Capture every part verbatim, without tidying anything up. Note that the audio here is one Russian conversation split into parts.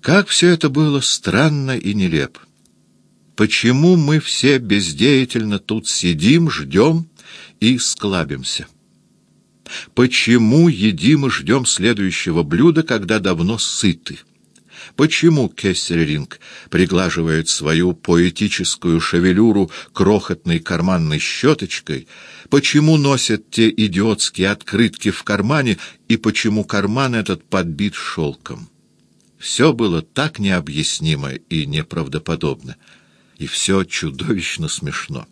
Как все это было странно и нелепо! Почему мы все бездеятельно тут сидим, ждем и склабимся? Почему едим и ждем следующего блюда, когда давно сыты? Почему Кессельринг приглаживает свою поэтическую шевелюру крохотной карманной щеточкой? Почему носит те идиотские открытки в кармане, и почему карман этот подбит шелком? Все было так необъяснимо и неправдоподобно, и все чудовищно смешно.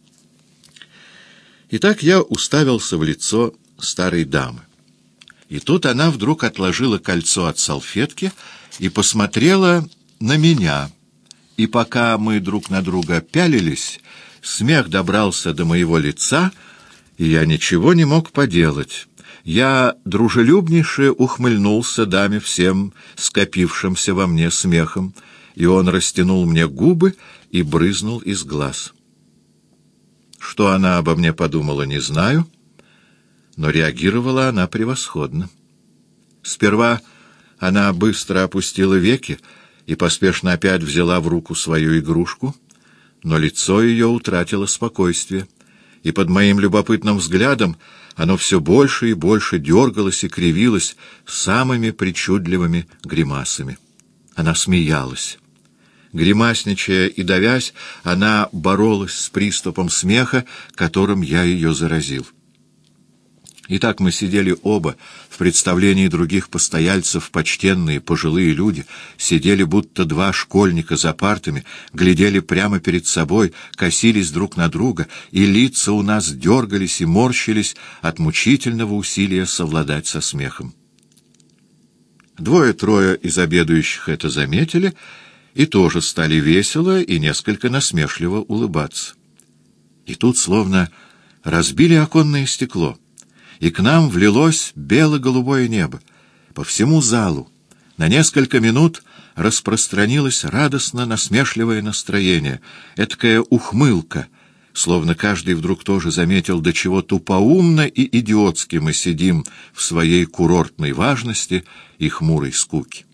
Итак, я уставился в лицо старой дамы. И тут она вдруг отложила кольцо от салфетки и посмотрела на меня. И пока мы друг на друга пялились, смех добрался до моего лица, и я ничего не мог поделать. Я дружелюбнейше ухмыльнулся даме всем скопившимся во мне смехом, и он растянул мне губы и брызнул из глаз. Что она обо мне подумала, не знаю, но реагировала она превосходно. Сперва она быстро опустила веки и поспешно опять взяла в руку свою игрушку, но лицо ее утратило спокойствие, и под моим любопытным взглядом оно все больше и больше дергалось и кривилось самыми причудливыми гримасами. Она смеялась. Гримасничая и давясь, она боролась с приступом смеха, которым я ее заразил. Итак, мы сидели оба, в представлении других постояльцев, почтенные, пожилые люди, сидели будто два школьника за партами, глядели прямо перед собой, косились друг на друга, и лица у нас дергались и морщились от мучительного усилия совладать со смехом. Двое-трое из обедающих это заметили и тоже стали весело и несколько насмешливо улыбаться. И тут словно разбили оконное стекло, и к нам влилось бело-голубое небо. По всему залу на несколько минут распространилось радостно-насмешливое настроение, эткая ухмылка, словно каждый вдруг тоже заметил, до чего тупоумно и идиотски мы сидим в своей курортной важности и хмурой скуке.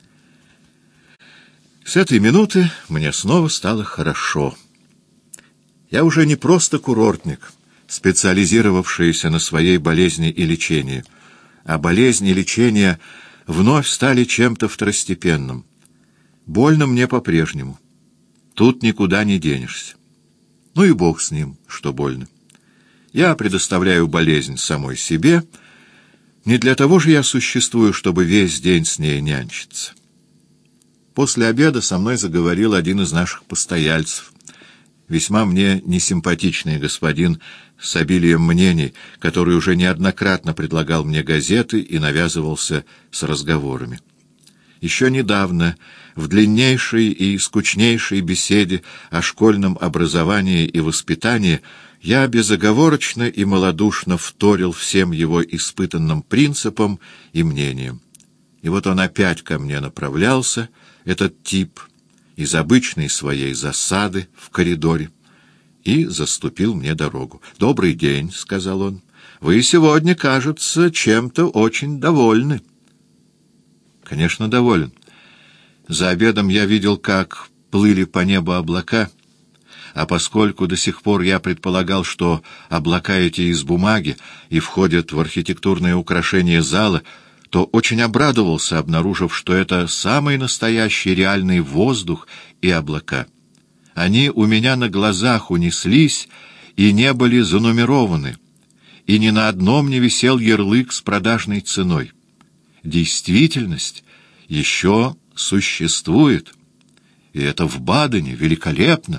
С этой минуты мне снова стало хорошо. Я уже не просто курортник, специализировавшиеся на своей болезни и лечении, а болезнь и лечение вновь стали чем-то второстепенным. Больно мне по-прежнему. Тут никуда не денешься. Ну и бог с ним, что больно. Я предоставляю болезнь самой себе. Не для того же я существую, чтобы весь день с ней нянчиться. После обеда со мной заговорил один из наших постояльцев, весьма мне несимпатичный господин с обилием мнений, который уже неоднократно предлагал мне газеты и навязывался с разговорами. Еще недавно, в длиннейшей и скучнейшей беседе о школьном образовании и воспитании, я безоговорочно и малодушно вторил всем его испытанным принципам и мнениям. И вот он опять ко мне направлялся, этот тип, из обычной своей засады в коридоре, и заступил мне дорогу. «Добрый день», — сказал он. «Вы сегодня, кажется, чем-то очень довольны». Конечно, доволен. За обедом я видел, как плыли по небу облака, а поскольку до сих пор я предполагал, что облака эти из бумаги и входят в архитектурное украшение зала, то очень обрадовался, обнаружив, что это самый настоящий реальный воздух и облака. Они у меня на глазах унеслись и не были занумерованы, и ни на одном не висел ярлык с продажной ценой. Действительность еще существует, и это в Бадене великолепно.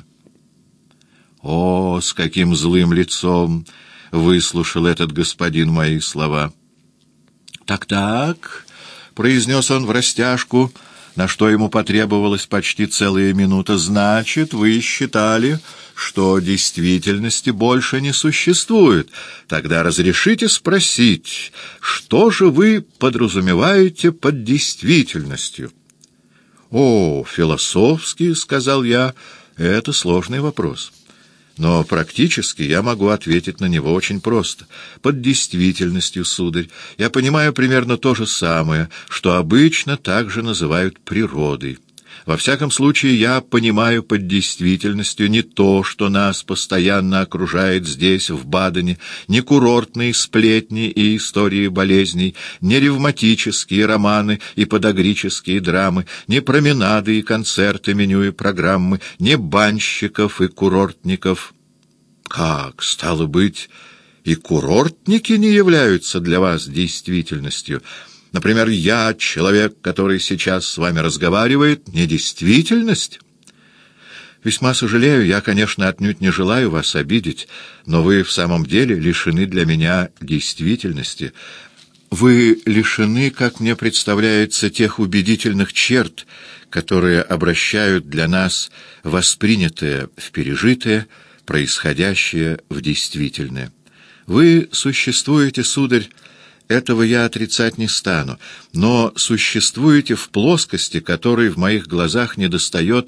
О, с каким злым лицом выслушал этот господин мои слова! «Так-так», — произнес он в растяжку, на что ему потребовалась почти целая минута, — «значит, вы считали, что действительности больше не существует. Тогда разрешите спросить, что же вы подразумеваете под действительностью?» «О, философски, — сказал я, — это сложный вопрос. Но практически я могу ответить на него очень просто. Под действительностью, сударь, я понимаю примерно то же самое, что обычно также называют природой. Во всяком случае, я понимаю под действительностью не то, что нас постоянно окружает здесь, в Бадене, не курортные сплетни и истории болезней, не ревматические романы и подагрические драмы, не променады и концерты, меню и программы, не банщиков и курортников. Как, стало быть, и курортники не являются для вас действительностью? Например, я, человек, который сейчас с вами разговаривает, не действительность? Весьма сожалею, я, конечно, отнюдь не желаю вас обидеть, но вы в самом деле лишены для меня действительности. Вы лишены, как мне представляется, тех убедительных черт, которые обращают для нас воспринятое в пережитое, происходящее в действительное. Вы существуете, сударь, этого я отрицать не стану, но существуете в плоскости, которой в моих глазах недостает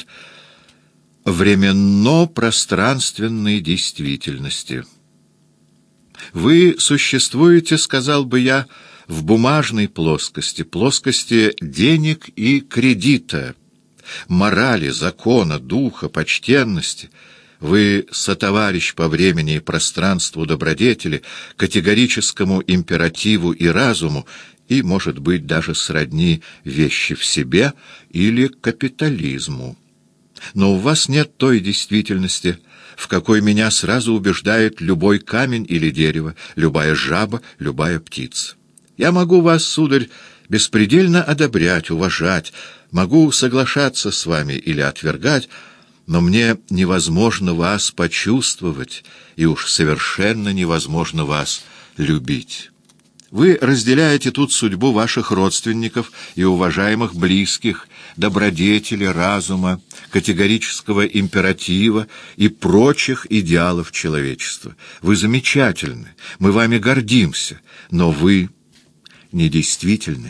временно-пространственной действительности. Вы существуете, сказал бы я, в бумажной плоскости, плоскости денег и кредита, морали, закона, духа, почтенности. Вы сотоварищ по времени и пространству добродетели, категорическому императиву и разуму, и, может быть, даже сродни вещи в себе или капитализму. Но у вас нет той действительности, в какой меня сразу убеждает любой камень или дерево, любая жаба, любая птица. Я могу вас, сударь, беспредельно одобрять, уважать, могу соглашаться с вами или отвергать, но мне невозможно вас почувствовать, и уж совершенно невозможно вас любить. Вы разделяете тут судьбу ваших родственников и уважаемых близких, добродетели, разума, категорического императива и прочих идеалов человечества. Вы замечательны, мы вами гордимся, но вы недействительны.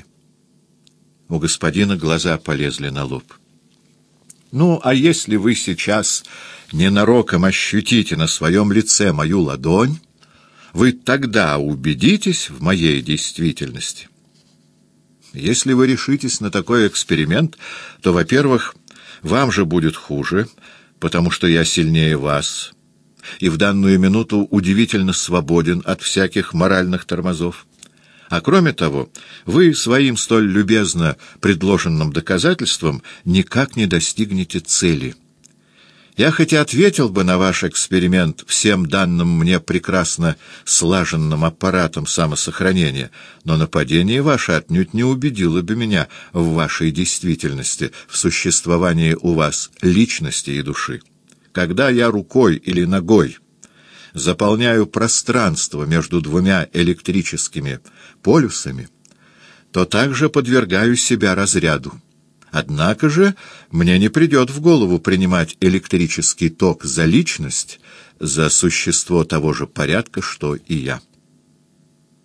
У господина глаза полезли на лоб. Ну, а если вы сейчас ненароком ощутите на своем лице мою ладонь, вы тогда убедитесь в моей действительности. Если вы решитесь на такой эксперимент, то, во-первых, вам же будет хуже, потому что я сильнее вас, и в данную минуту удивительно свободен от всяких моральных тормозов. А кроме того, вы своим столь любезно предложенным доказательством никак не достигнете цели. Я хоть и ответил бы на ваш эксперимент всем данным мне прекрасно слаженным аппаратом самосохранения, но нападение ваше отнюдь не убедило бы меня в вашей действительности, в существовании у вас личности и души. Когда я рукой или ногой заполняю пространство между двумя электрическими полюсами, то также подвергаю себя разряду. Однако же мне не придет в голову принимать электрический ток за личность, за существо того же порядка, что и я.